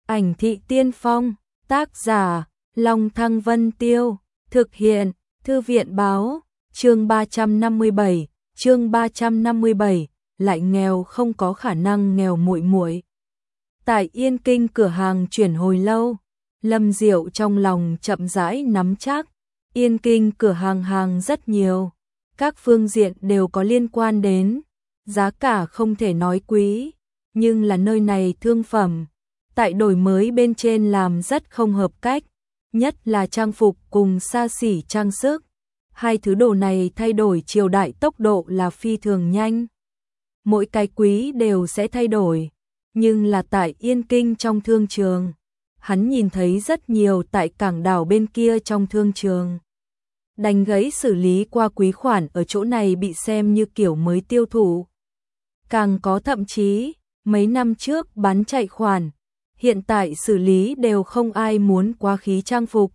Ảnh thị tiên phong, tác giả, Long Thăng Vân Tiêu, thực hiện, Thư viện báo, chương 357, lại nghèo không có khả năng nghèo muội muội. Tại Yên Kinh cửa hàng chuyển hồi lâu, Lâm Diệu trong lòng chậm rãi nắm chắc, Yên Kinh cửa hàng rất nhiều, các phương diện đều có liên quan đến, giá cả không thể nói quý, nhưng là nơi này thương phẩm, tại đổi mới bên trên làm rất không hợp cách, nhất là trang phục cùng xa xỉ trang sức. Hai thứ đồ này thay đổi triều đại tốc độ là phi thường nhanh. Mỗi cái quý đều sẽ thay đổi, nhưng là tại Yên Kinh trong thương trường, hắn nhìn thấy rất nhiều tại cảng đảo bên kia trong thương trường. Đành gãy xử lý qua quý khoản ở chỗ này bị xem như kiểu mới tiêu thụ. Càng có thậm chí, mấy năm trước bán chạy khoản, hiện tại xử lý đều không ai muốn quá khí trang phục.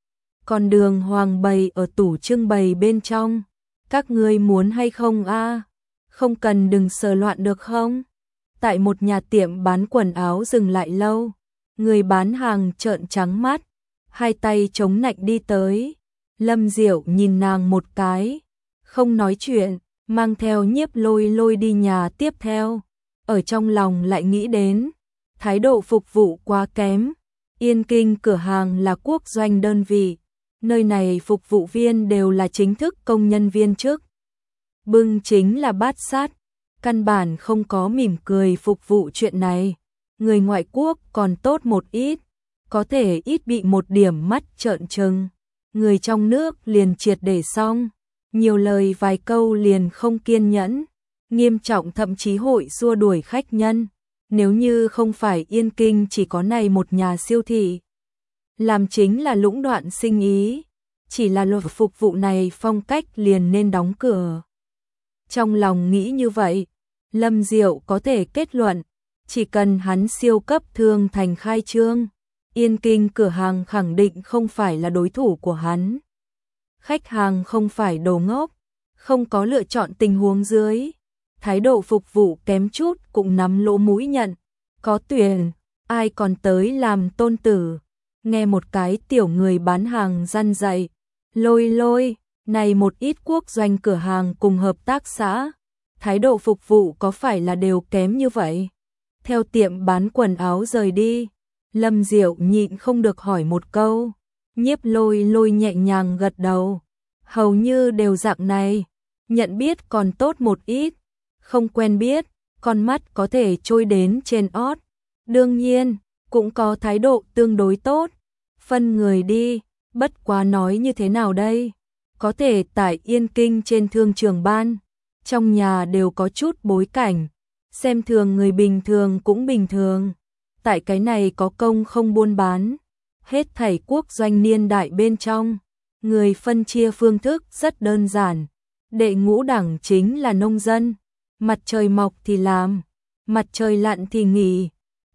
Còn đường hoàng bày ở tủ trưng bày bên trong, các ngươi muốn hay không a? Không cần đừng sờ loạn được không? Tại một nhà tiệm bán quần áo dừng lại lâu, người bán hàng trợn trắng mắt, hai tay chống nạnh đi tới. Lâm Diệu nhìn nàng một cái, không nói chuyện, mang theo Nhiếp Lôi đi nhà tiếp theo. Ở trong lòng lại nghĩ đến, thái độ phục vụ quá kém. Yên Kinh cửa hàng là quốc doanh đơn vị, nơi này phục vụ viên đều là chính thức công nhân viên chức. Bưng chính là bát sát, căn bản không có mỉm cười phục vụ chuyện này. Người ngoại quốc còn tốt một ít, có thể ít bị một điểm mắt trợn trừng. Người trong nước liền triệt để xong, nhiều lời vài câu liền không kiên nhẫn, nghiêm trọng thậm chí hội xua đuổi khách nhân. Nếu như không phải Yên Kinh chỉ có này một nhà siêu thị, làm chính là lũng đoạn sinh ý, chỉ là luật phục vụ này phong cách liền nên đóng cửa. Trong lòng nghĩ như vậy, Lâm Diệu có thể kết luận, chỉ cần hắn siêu cấp thương thành khai trương, Yên Kinh cửa hàng khẳng định không phải là đối thủ của hắn. Khách hàng không phải đồ ngốc, không có lựa chọn tình huống dưới, thái độ phục vụ kém chút cũng nắm lỗ mũi nhận, có tuyển, ai còn tới làm tôn tử. Nghe một cái tiểu người bán hàng răn dạy, lôi, này một ít quốc doanh cửa hàng cùng hợp tác xã, thái độ phục vụ có phải là đều kém như vậy? Theo tiệm bán quần áo rời đi, Lâm Diệu nhịn không được hỏi một câu. Nhiếp Lôi nhẹ nhàng gật đầu, hầu như đều dạng này, nhận biết còn tốt một ít, không quen biết, con mắt có thể trôi đến trên ót, đương nhiên cũng có thái độ tương đối tốt. Phân người đi, bất quá nói như thế nào đây? Có thể tại Yên Kinh trên thương trường ban, trong nhà đều có chút bối cảnh, xem thường người bình thường cũng bình thường. Tại cái này có công không buôn bán, hết thảy quốc doanh niên đại bên trong, người phân chia phương thức rất đơn giản. Đệ ngũ đẳng chính là nông dân, mặt trời mọc thì làm, mặt trời lặn thì nghỉ,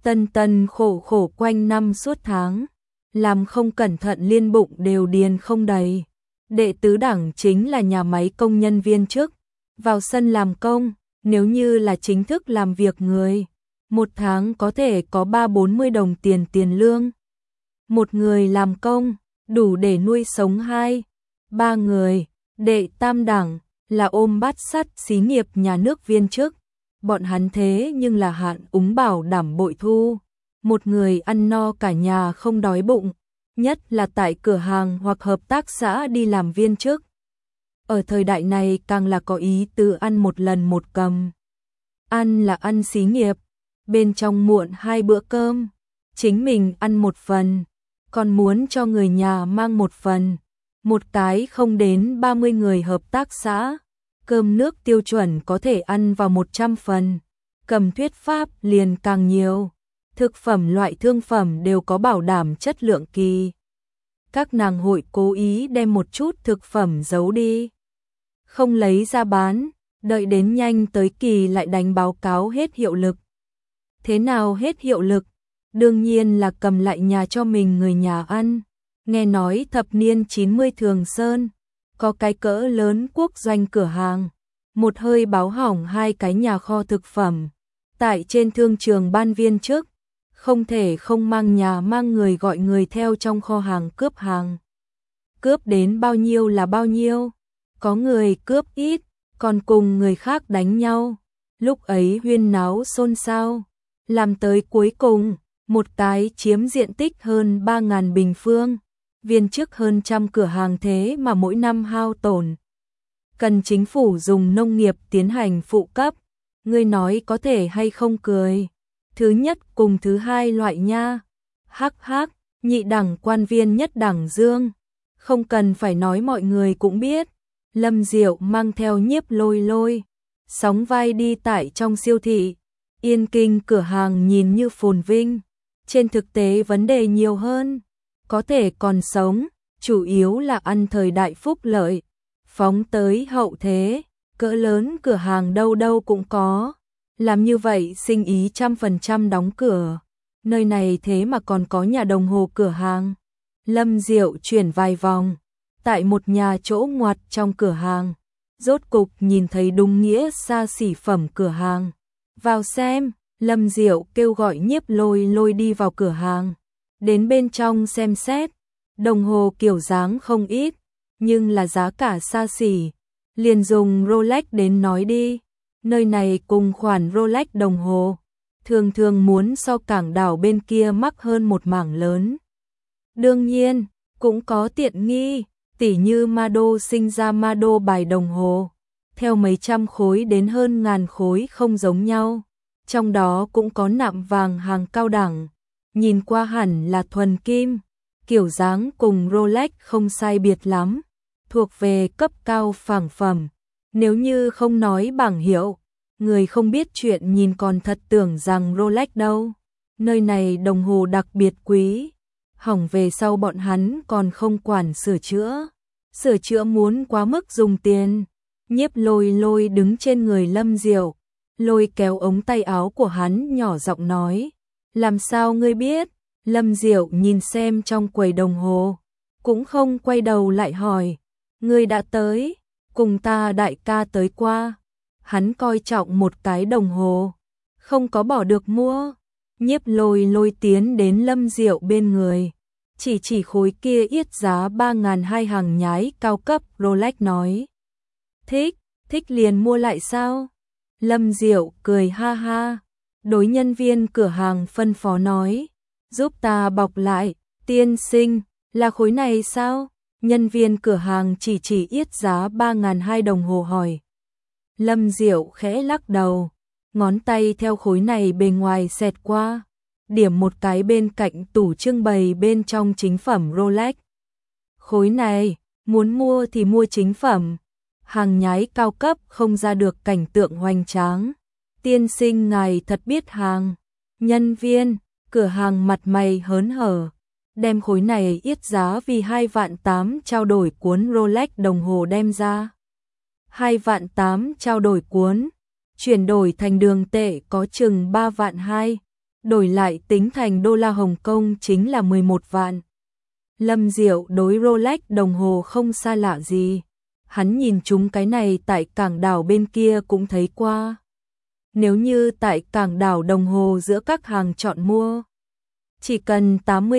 tân khổ quanh năm suốt tháng, làm không cẩn thận liên bụng đều điền không đầy. Đệ tứ đẳng chính là nhà máy công nhân viên chức, vào sân làm công, nếu như là chính thức làm việc người, một tháng có thể có 30-40 đồng tiền lương. Một người làm công, đủ để nuôi sống 2-3 người. Đệ tam đẳng là ôm bát sắt xí nghiệp nhà nước viên chức, bọn hắn thế nhưng là hạn úng bảo đảm bội thu. Một người ăn no cả nhà không đói bụng, nhất là tại cửa hàng hoặc hợp tác xã đi làm viên chức. Ở thời đại này càng là có ý tứ ăn một lần một cầm. Ăn là ăn xí nghiệp, bên trong muộn 2 bữa cơm, chính mình ăn một phần, còn muốn cho người nhà mang một phần. Một cái không đến 30 người hợp tác xã, cơm nước tiêu chuẩn có thể ăn vào 100 phần, cầm thuyết pháp liền càng nhiều. Thực phẩm loại thương phẩm đều có bảo đảm chất lượng kỳ. Các nàng hội cố ý đem một chút thực phẩm giấu đi, không lấy ra bán, đợi đến nhanh tới kỳ lại đánh báo cáo hết hiệu lực. Thế nào hết hiệu lực? Đương nhiên là cầm lại nhà cho mình người nhà ăn. Nghe nói thập niên 90 Thường Sơn, có cái cỡ lớn quốc doanh cửa hàng, một hơi báo hỏng 2 cái nhà kho thực phẩm. Tại trên thương trường ban viên chức, không thể không mang nhà mang người gọi người theo trong kho hàng cướp hàng. Cướp đến bao nhiêu là bao nhiêu, có người cướp ít, còn cùng người khác đánh nhau. Lúc ấy huyên náo xôn xao, làm tới cuối cùng, một cái chiếm diện tích hơn 3.000 bình phương, viên chức hơn 100 cửa hàng thế mà mỗi năm hao tổn. Cần chính phủ dùng nông nghiệp tiến hành phụ cấp, ngươi nói có thể hay không cười. Thứ nhất cùng thứ hai loại nha. Hắc hắc, nhị đẳng quan viên nhất đẳng dương. Không cần phải nói mọi người cũng biết. Lâm Diệu mang theo Nhiếp Lôi Lôi, sóng vai đi tại trong siêu thị. Yên Kinh cửa hàng nhìn như phồn vinh, trên thực tế vấn đề nhiều hơn. Có thể còn sống, chủ yếu là ăn thời đại phúc lợi. Phóng tới hậu thế, cỡ lớn cửa hàng đâu đâu cũng có. Làm như vậy sinh ý 100% đóng cửa. Nơi này thế mà còn có nhà đồng hồ cửa hàng. Lâm Diệu chuyển vài vòng, tại một nhà chỗ ngoặt trong cửa hàng. Rốt cục nhìn thấy đúng nghĩa xa xỉ phẩm cửa hàng. Vào xem, Lâm Diệu kêu gọi Nhiếp Lôi Lôi đi vào cửa hàng. Đến bên trong xem xét, đồng hồ kiểu dáng không ít, nhưng là giá cả xa xỉ. Liền dùng Rolex đến nói đi. Nơi này cùng khoản Rolex đồng hồ, thường thường muốn so cảng đảo bên kia mắc hơn một mảng lớn. Đương nhiên, cũng có tiện nghi, tỉ như Mado sinh ra Mado bài đồng hồ, theo mấy trăm khối đến hơn ngàn khối không giống nhau. Trong đó cũng có nạm vàng hàng cao đẳng, nhìn qua hẳn là thuần kim, kiểu dáng cùng Rolex không sai biệt lắm, thuộc về cấp cao phẳng phẩm. Nếu như không nói bảng hiệu, người không biết chuyện nhìn còn thật tưởng rằng Rolex đâu. Nơi này đồng hồ đặc biệt quý, hỏng về sau bọn hắn còn không quản sửa chữa. Sửa chữa muốn quá mức dùng tiền. Nhiếp Lôi Lôi đứng trên người Lâm Diệu, lôi kéo ống tay áo của hắn nhỏ giọng nói. Làm sao ngươi biết? Lâm Diệu nhìn xem trong quầy đồng hồ, cũng không quay đầu lại hỏi. Ngươi đã tới, cùng ta đại ca tới qua. Hắn coi trọng một cái đồng hồ, không có bỏ được mua. Nhiếp Lôi Lôi tiến đến Lâm Diệu bên người, chỉ khối kia yết giá 3.200 hàng nhái cao cấp Rolex nói. Thích liền mua lại sao? Lâm Diệu cười ha ha, đối nhân viên cửa hàng phân phó nói. Giúp ta bọc lại, tiên sinh, là khối này sao? Nhân viên cửa hàng chỉ yết giá 3.200 đồng hồ hỏi. Lâm Diệu khẽ lắc đầu, ngón tay theo khối này bề ngoài xẹt qua, điểm một cái bên cạnh tủ trưng bày bên trong chính phẩm Rolex. Khối này, muốn mua thì mua chính phẩm, hàng nhái cao cấp không ra được cảnh tượng hoành tráng. Tiên sinh ngài thật biết hàng. Nhân viên cửa hàng mặt mày hớn hở, đem khối này yết giá vì 2.800.000 trao đổi cuốn Rolex đồng hồ đem ra. 2.800.000 trao đổi cuốn, chuyển đổi thành đường tệ có chừng 3.200.000, đổi lại tính thành đô la Hồng Kông chính là 11 vạn. Lâm Diệu đối Rolex đồng hồ không xa lạ gì, hắn nhìn chúng cái này tại cảng đảo bên kia cũng thấy qua. Nếu như tại cảng đảo đồng hồ giữa các hàng chọn mua, chỉ cần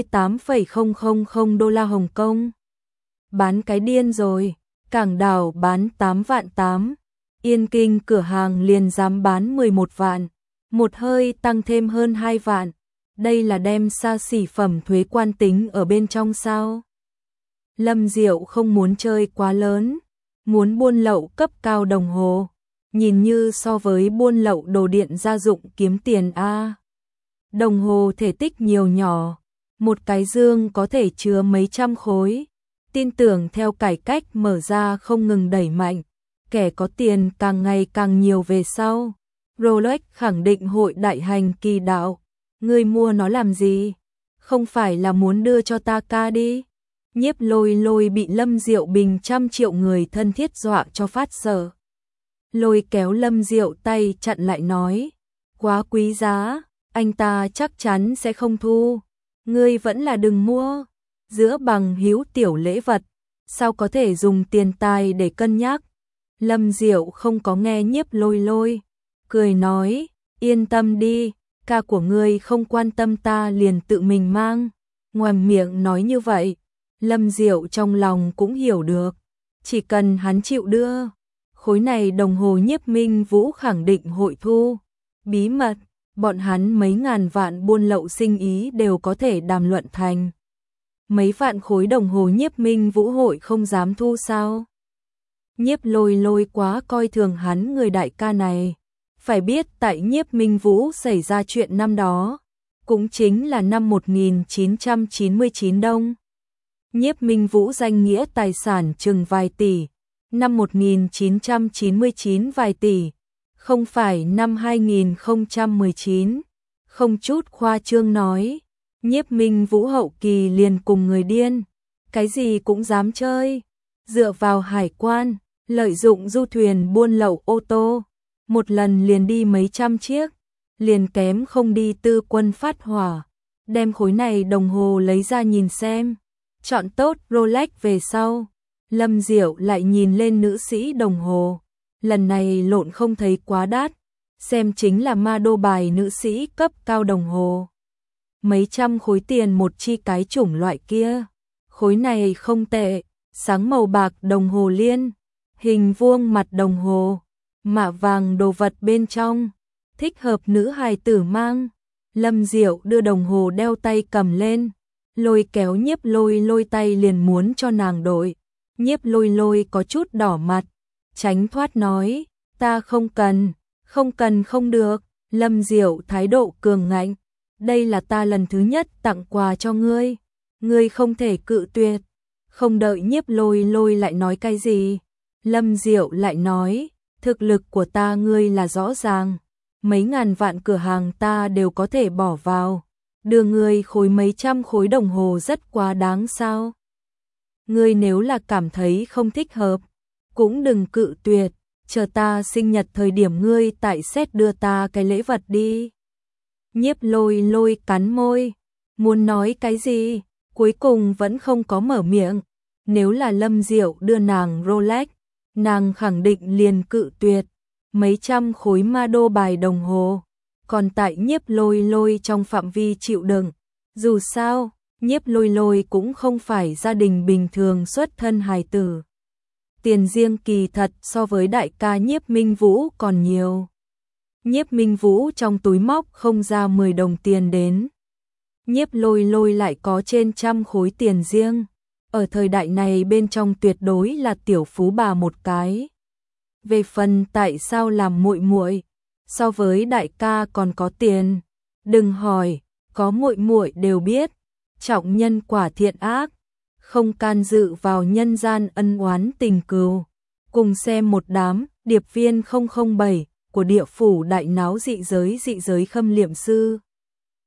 88,000 đô la Hồng Kông. Bán cái điên rồi, cảng đảo bán 8.800.000, Yên Kinh cửa hàng liền dám bán 11 vạn, một hơi tăng thêm hơn 2 vạn. Đây là đem xa xỉ phẩm thuế quan tính ở bên trong sao? Lâm Diệu không muốn chơi quá lớn, muốn buôn lậu cấp cao đồng hồ, nhìn như so với buôn lậu đồ điện gia dụng kiếm tiền a. Đồng hồ thể tích nhiều nhỏ, một cái dương có thể chứa mấy trăm khối. Tin tưởng theo cải cách mở ra không ngừng đẩy mạnh, kẻ có tiền càng ngày càng nhiều về sau. Rolex khẳng định hội đại hành kỳ đạo. Ngươi mua nó làm gì? Không phải là muốn đưa cho ta ca đi? Nhiếp Lôi Lôi bị Lâm Diệu Bình 100 triệu người thân thiết dọa cho phát sợ. Lôi kéo Lâm Diệu tay chặn lại nói. Quá quý giá, anh ta chắc chắn sẽ không thu. Ngươi vẫn là đừng mua. Giữa bằng hữu tiểu lễ vật, sao có thể dùng tiền tài để cân nhắc? Lâm Diệu không có nghe Nhiếp Lôi Lôi, cười nói, yên tâm đi, ca của ngươi không quan tâm ta liền tự mình mang. Ngoàm miệng nói như vậy, Lâm Diệu trong lòng cũng hiểu được, chỉ cần hắn chịu đưa, khối này đồng hồ Nhiếp Minh Vũ khẳng định hội thu. Bí mật, bọn hắn mấy ngàn vạn buôn lậu sinh ý đều có thể đàm luận thành. Mấy vạn khối đồng hồ Nhiếp Minh Vũ hội không dám thu sao? Nhiếp Lôi Lôi quá coi thường hắn người đại ca này. Phải biết tại Nhiếp Minh Vũ xảy ra chuyện năm đó, cũng chính là năm 1999 đông. Nhiếp Minh Vũ danh nghĩa tài sản chừng vài tỷ, năm 1999 vài tỷ, không phải năm 2019, không chút khoa trương nói. Nhiếp Minh Vũ hậu kỳ liền cùng người điên, cái gì cũng dám chơi, dựa vào hải quan, lợi dụng du thuyền buôn lậu ô tô, một lần liền đi mấy trăm chiếc, liền kém không đi tư quân phát hỏa, đem khối này đồng hồ lấy ra nhìn xem, chọn tốt Rolex về sau. Lâm Diệu lại nhìn lên nữ sĩ đồng hồ, lần này lộn không thấy quá đắt, xem chính là ma đô bài nữ sĩ cấp cao đồng hồ. Mấy trăm khối tiền một chi cái chủng loại kia, khối này không tệ, sáng màu bạc đồng hồ liên, hình vuông mặt đồng hồ, mạ vàng đồ vật bên trong, thích hợp nữ hài tử mang. Lâm Diệu đưa đồng hồ đeo tay cầm lên, lôi kéo Nhiếp Lôi Lôi tay liền muốn cho nàng đổi. Nhiếp Lôi Lôi có chút đỏ mặt, tránh thoát nói, ta không cần, không được. Lâm Diệu thái độ cường ngạnh, đây là ta lần thứ nhất tặng quà cho ngươi, ngươi không thể cự tuyệt. Không đợi Nhiếp Lôi Lôi lại nói cái gì, Lâm Diệu lại nói, thực lực của ta ngươi là rõ ràng, mấy ngàn vạn cửa hàng ta đều có thể bỏ vào, đưa ngươi khối mấy trăm khối đồng hồ rất quá đáng sao? Ngươi nếu là cảm thấy không thích hợp, cũng đừng cự tuyệt, chờ ta sinh nhật thời điểm ngươi tại xét đưa ta cái lễ vật đi. Nhiếp Lôi Lôi cắn môi, muốn nói cái gì, cuối cùng vẫn không có mở miệng. Nếu là Lâm Diệu đưa nàng Rolex, nàng khẳng định liền cự tuyệt. Mấy trăm khối ma đô bài đồng hồ, còn tại Nhiếp Lôi Lôi trong phạm vi chịu đựng. Dù sao, Nhiếp Lôi Lôi cũng không phải gia đình bình thường xuất thân hài tử. Tiền riêng kỳ thật so với đại ca Nhiếp Minh Vũ còn nhiều. Nhiếp Minh Vũ trong túi móc không ra 10 đồng tiền đến. Nhiếp Lôi Lôi lại có trên trăm khối tiền riêng. Ở thời đại này bên trong tuyệt đối là tiểu phú bà một cái. Về phần tại sao làm muội muội, so với đại ca còn có tiền, đừng hỏi, có muội muội đều biết, trọng nhân quả thiện ác, không can dự vào nhân gian ân oán tình cừu. Cùng xem một đám điệp viên 007 của địa phủ đại náo dị giới khâm liệm sư.